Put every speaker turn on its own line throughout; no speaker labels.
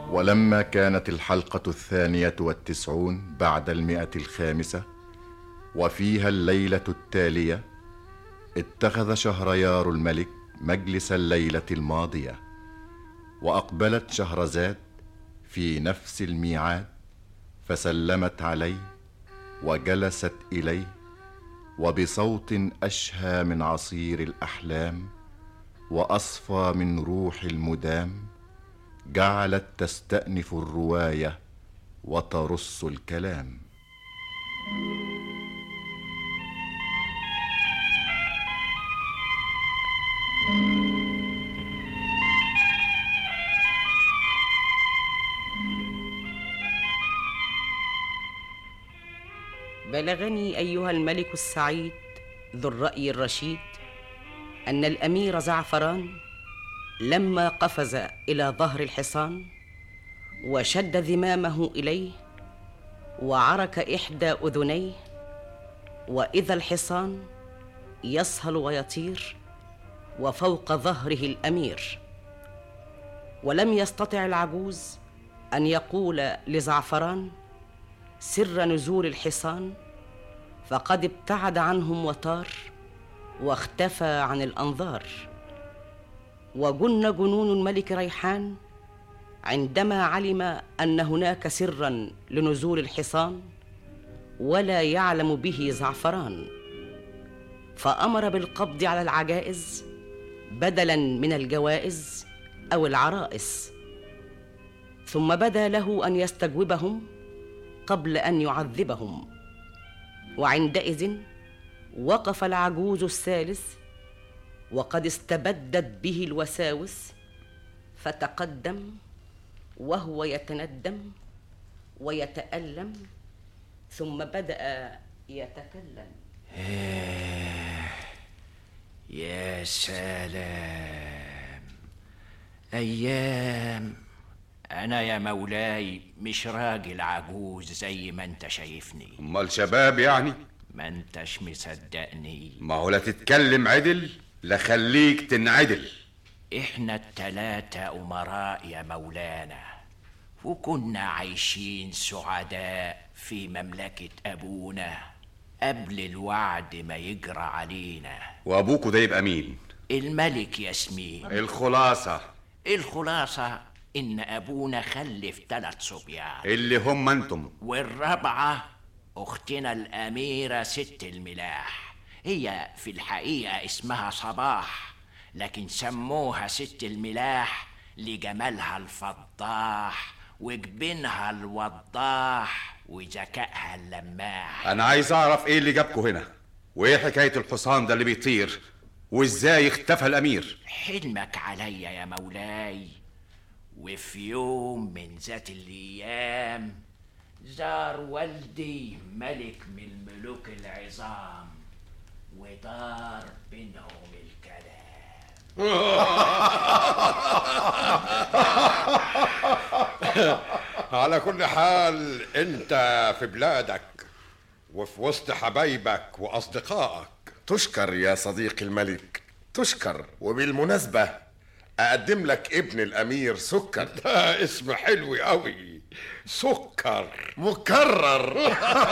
ولما كانت الحلقة 92 بعد 105 وفيها الليلة التالية، اتخذ شهريار الملك مجلس الليلة الماضية، وأقبلت شهرزاد في نفس الميعاد، فسلمت عليه وجلست إليه، وبصوت أشهى من عصير الأحلام وأصفى من روح المدام جعلت تستأنف الرواية وترص الكلام.
بلغني أيها الملك السعيد ذو الرأي الرشيد أن الأمير زعفران لما قفز إلى ظهر الحصان وشد ذمامه إليه وعرك إحدى أذنيه، وإذا الحصان يصهل ويطير وفوق ظهره الأمير، ولم يستطع العجوز أن يقول لزعفران سر نزول الحصان، فقد ابتعد عنهم وطار واختفى عن الأنظار. وجن جنون الملك ريحان عندما علم أن هناك سرا لنزول الحصان ولا يعلم به زعفران، فأمر بالقبض على العجائز بدلا من الجوائز أو العرائس، ثم بدا له أن يستجوبهم قبل أن يعذبهم. وعندئذ وقف العجوز الثالث وقد استبدت به الوساوس، فتقدم وهو يتندم ويتألم، ثم بدأ يتكلم.
يا سلام، أيام. أنا يا مولاي مش راجل عجوز زي ما انت شايفني.
امال شباب يعني؟
ما انتش مصدقني.
ما هو لا تتكلم عدل لا خليك تنعدل.
احنا ال3 أمراء يا مولانا، وكنا عايشين سعداء في مملكة أبونا قبل الوعد ما يجرى علينا.
وأبوكوا ده يبقى مين؟
الملك ياسمين.
الخلاصة
إن أبونا خلف 3 صبيان
اللي هم أنتم،
والرابعة أختنا الأميرة ست الملاح. هي في الحقيقة اسمها صباح، لكن سموها ست الملاح لجمالها الفضاح وجبينها الوضاح وذكائها اللماح.
أنا عايز أعرف إيه اللي جابكوا هنا، وإيه حكاية الحصان ده اللي بيطير، وإزاي اختفى الأمير؟
حلمك عليا يا مولاي. وفي يوم من ذات الأيام زار والدي ملك من ملوك العظام، ودار بينهم الكلام.
على كل حال انت في بلادك وفي وسط حبايبك واصدقائك.
تشكر يا صديقي الملك، تشكر. وبالمناسبة أقدم لك ابن الأمير سكر.
ده اسم حلو قوي، سكر
مكرر.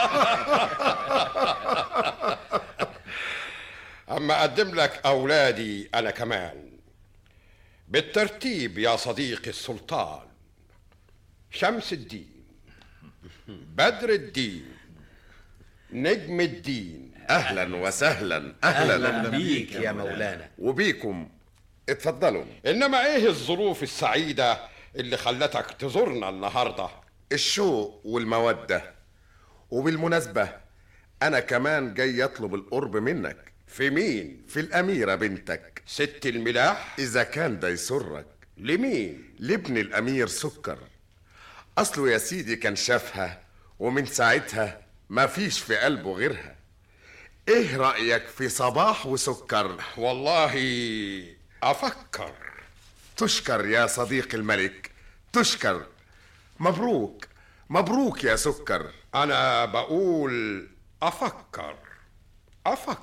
أما أقدم لك أولادي أنا كمان بالترتيب يا صديقي السلطان: شمس الدين، بدر الدين، نجم الدين.
أهلا وسهلا. أهلا
بيك يا مولانا.
وبيكم، اتفضلوا.
إنما إيه الظروف السعيدة اللي خلتك تزورنا النهاردة؟
الشوق والمودة. وبالمناسبة أنا كمان جاي أطلب القرب منك.
في مين؟
في الأميرة بنتك
ست الملاح.
إذا كان ده يسرك.
لمين؟
لابن الأمير سكر. أصله يا سيدي كان شافها، ومن ساعتها ما فيش في قلبه غيرها. إيه رأيك في صباح وسكر؟
والله أفكر.
تشكر يا صديق الملك، تشكر. مبروك مبروك يا سكر.
أنا بقول أفكر.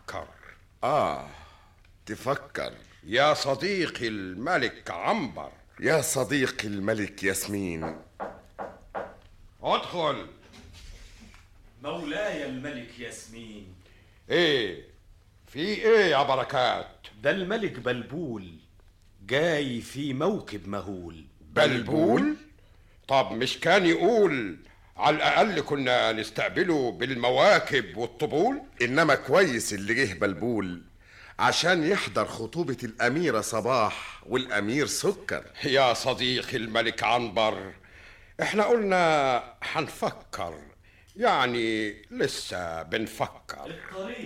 تفكر
يا صديقي الملك عنبر.
يا صديقي الملك ياسمين.
ادخل.
مولاي الملك ياسمين.
ايه في ايه يا بركات؟
ده الملك بلبول جاي في موكب مهول.
بلبول؟ طب مش كان يقول على الأقل كنا نستقبله بالمواكب والطبول؟
إنما كويس اللي جه بلبول عشان يحضر خطوبة الأميرة صباح والأمير سكر.
يا صديقي الملك عنبر، احنا قلنا هنفكر، يعني لسه بنفكر.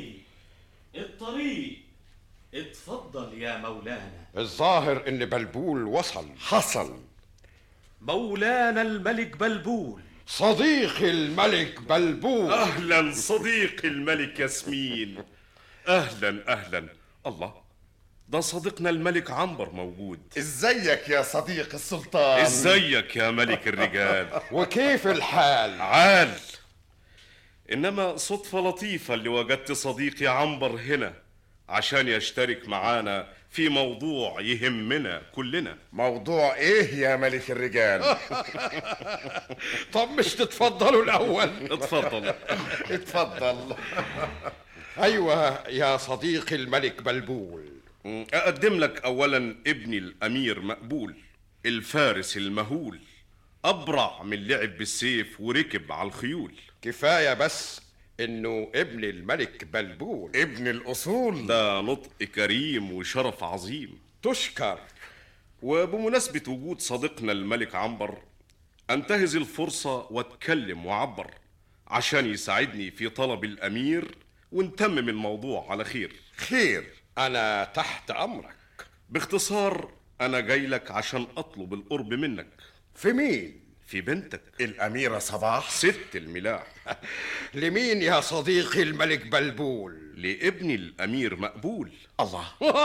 الطريق اتفضل يا مولانا.
الظاهر ان بلبول وصل.
حصل.
مولانا الملك بلبول.
صديقي الملك بلبول.
أهلا صديقي الملك ياسمين. أهلا. الله، ده صديقنا الملك عنبر موجود.
ازيك يا صديق السلطان؟
ازيك يا ملك الرجال؟
وكيف الحال؟
عال. إنما صدفة لطيفة اللي وجدت صديقي عنبر هنا عشان يشترك معانا في موضوع يهمنا كلنا.
موضوع ايه يا ملك الرجال؟
طب مش تتفضلوا الأول؟
اتفضل.
اتفضل.
أيوة يا صديقي الملك بلبول.
أقدم لك أولا ابني الأمير مقبول، الفارس المهول، أبرع من لعب بالسيف وركب على الخيول.
كفاية بس إنه ابن الملك بلبول.
ابن الأصول.
ده نطق كريم وشرف عظيم.
تشكر.
وبمناسبة وجود صديقنا الملك عنبر، أنتهز الفرصة واتكلم وعبر عشان يساعدني في طلب الأمير ونتمم الموضوع على خير.
خير.
أنا تحت أمرك.
باختصار، أنا جاي لك عشان أطلب القرب منك.
في مين؟
في بنتك
الأميرة صباح.
ست الملاح.
لمين يا صديقي الملك بلبول؟
لابني الأمير مقبول.
الله.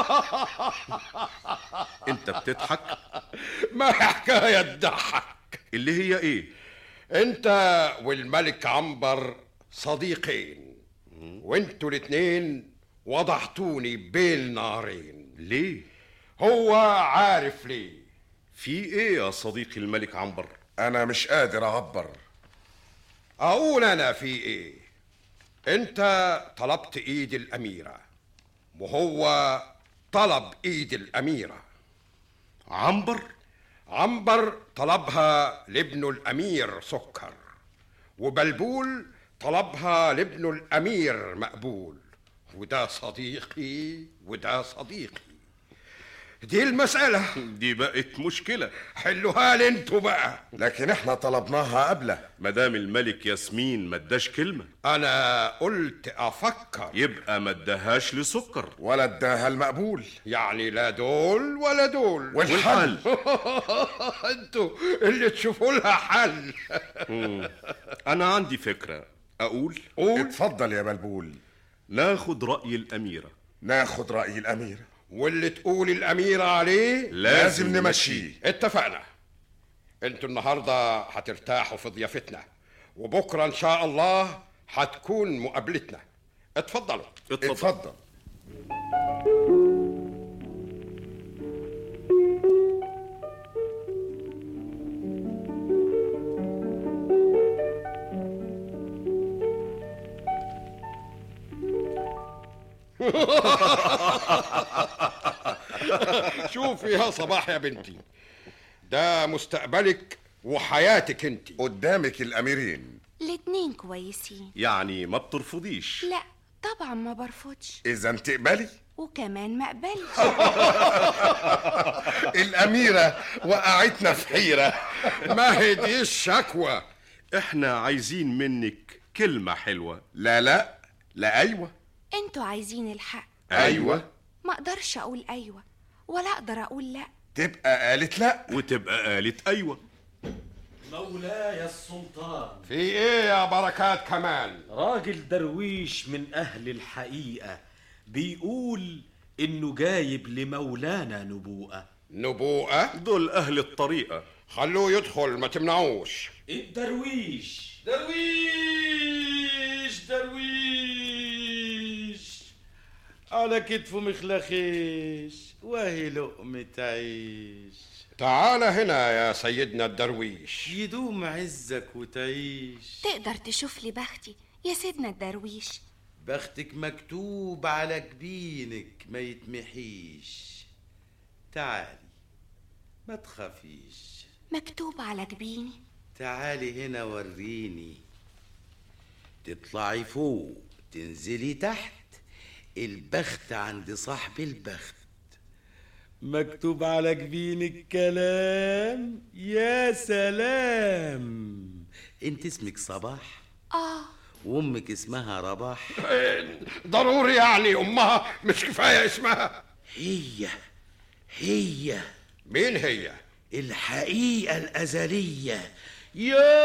أنت بتضحك؟
ما حكاية تضحك.
اللي هي إيه؟
أنت والملك عنبر صديقين، وانتوا الاتنين وضعتوني بين نارين.
ليه؟
هو عارف ليه.
في إيه يا صديقي الملك عنبر؟
أنا مش قادر أعبر.
أقول أنا في إيه؟ أنت طلبت إيد الأميرة وهو طلب إيد الأميرة. عنبر طلبها لابنه الأمير سكر، وبلبول طلبها لابنه الأمير مقبول. وده صديقي وده صديقي. دي المسألة.
دي بقت مشكلة.
حلوها لي انتوا بقى.
لكن احنا طلبناها قبله.
مدام الملك ياسمين ما اداش كلمة.
انا قلت افكر.
يبقى ما اداهاش لسكر
ولا اداها المقبول.
يعني لا دول ولا دول.
والحل
انتوا اللي تشوفوا لها حل.
انا عندي فكرة. اقول؟
اتفضل يا بلبول.
ناخد رأي الأميرة.
ناخد رأي الأميرة،
واللي تقول الأميرة عليه
لازم نمشيه.
اتفقنا. انتوا النهاردة هترتاحوا في ضيافتنا، وبكرة ان شاء الله هتكون مقابلتنا. اتفضلوا.
اتفضل.
شوفي يا صباح يا بنتي، ده مستقبلك وحياتك انت.
قدامك الأميرين.
الاتنين كويسين.
يعني ما بترفضيش؟
لا طبعا ما برفضش.
إذا تقبلي
وكمان ما قبلش.
الأميرة وقعتنا في حيرة.
ما هي دي الشكوى.
احنا عايزين منك كلمة حلوة.
لا أيوة.
انتوا عايزين الحق.
أيوة.
ما اقدرش اقول ايوه ولا اقدر اقول لا.
تبقى قالت لا
وتبقى قالت ايوه.
مولاي السلطان.
في ايه يا بركات كمان؟
راجل درويش من اهل الحقيقة بيقول انه جايب لمولانا نبوءة.
نبوءة؟
دول اهل الطريقة.
خلوه يدخل، ما تمنعوش.
الدرويش على كتفه مخلخيش وهي لقمة عيش.
تعال هنا يا سيدنا الدرويش.
يدوم عزك وتعيش.
تقدر تشوف لي بختي يا سيدنا الدرويش؟
بختك مكتوب على جبينك ما يتمحيش. تعالي ما تخافيش.
مكتوب على جبيني؟
تعالي هنا وريني. تطلعي فوق تنزلي تحت، البخت عند صاحب البخت. مكتوب على جبينك كلام يا سلام. انت اسمك صباح؟ وامك اسمها رباح؟
ضروري يعني امها مش كفايه اسمها؟
هي
مين هي؟
الحقيقة الأزلية. يا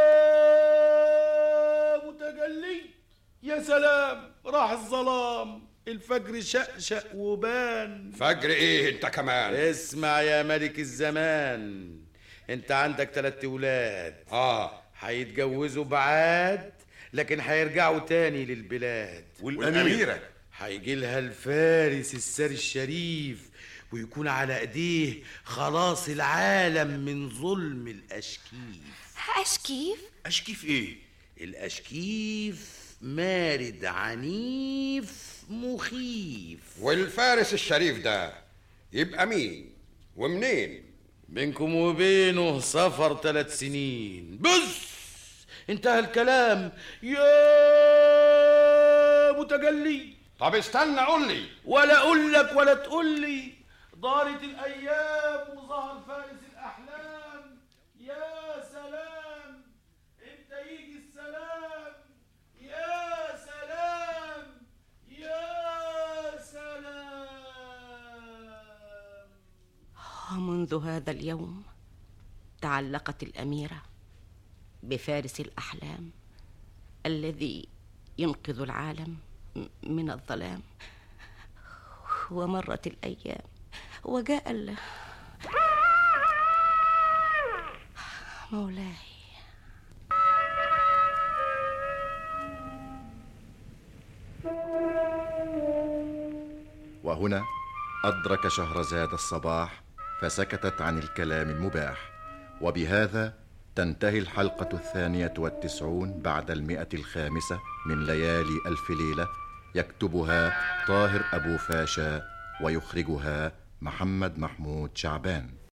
متجلي يا سلام، راح الظلام، الفجر شقشق وبان.
فجر ايه انت كمان؟
اسمع يا ملك الزمان، انت عندك 3 ولاد. هيتجوزوا بعاد لكن هيرجعوا تاني للبلاد.
والأميرة
هيجي لها الفارس الساري الشريف ويكون على ايديه خلاص العالم من ظلم الاشكيف.
أشكيف؟
اشكيف ايه؟ الاشكيف مارد عنيف مخيف.
والفارس الشريف ده يبقى مين ومنين؟
بينكم وبينه سفر 3 سنين بس. انتهى الكلام يا متجلي.
طب استنى قول لي.
ولا اقول لك ولا تقول لي. دارت الايام وظهر فارس الاحلام. يا سلام امتى يجي السلام؟ يا سلام يا سلام.
ومنذ هذا اليوم تعلقت الأميرة بفارس الأحلام الذي ينقذ العالم من الظلام. ومرت الأيام وجاء مولاي.
وهنا أدرك شهرزاد الصباح فسكتت عن الكلام المباح. وبهذا تنتهي الحلقة 92 بعد 105 من ليالي ألف ليلة. يكتبها طاهر أبو فاشا ويخرجها محمد محمود شعبان.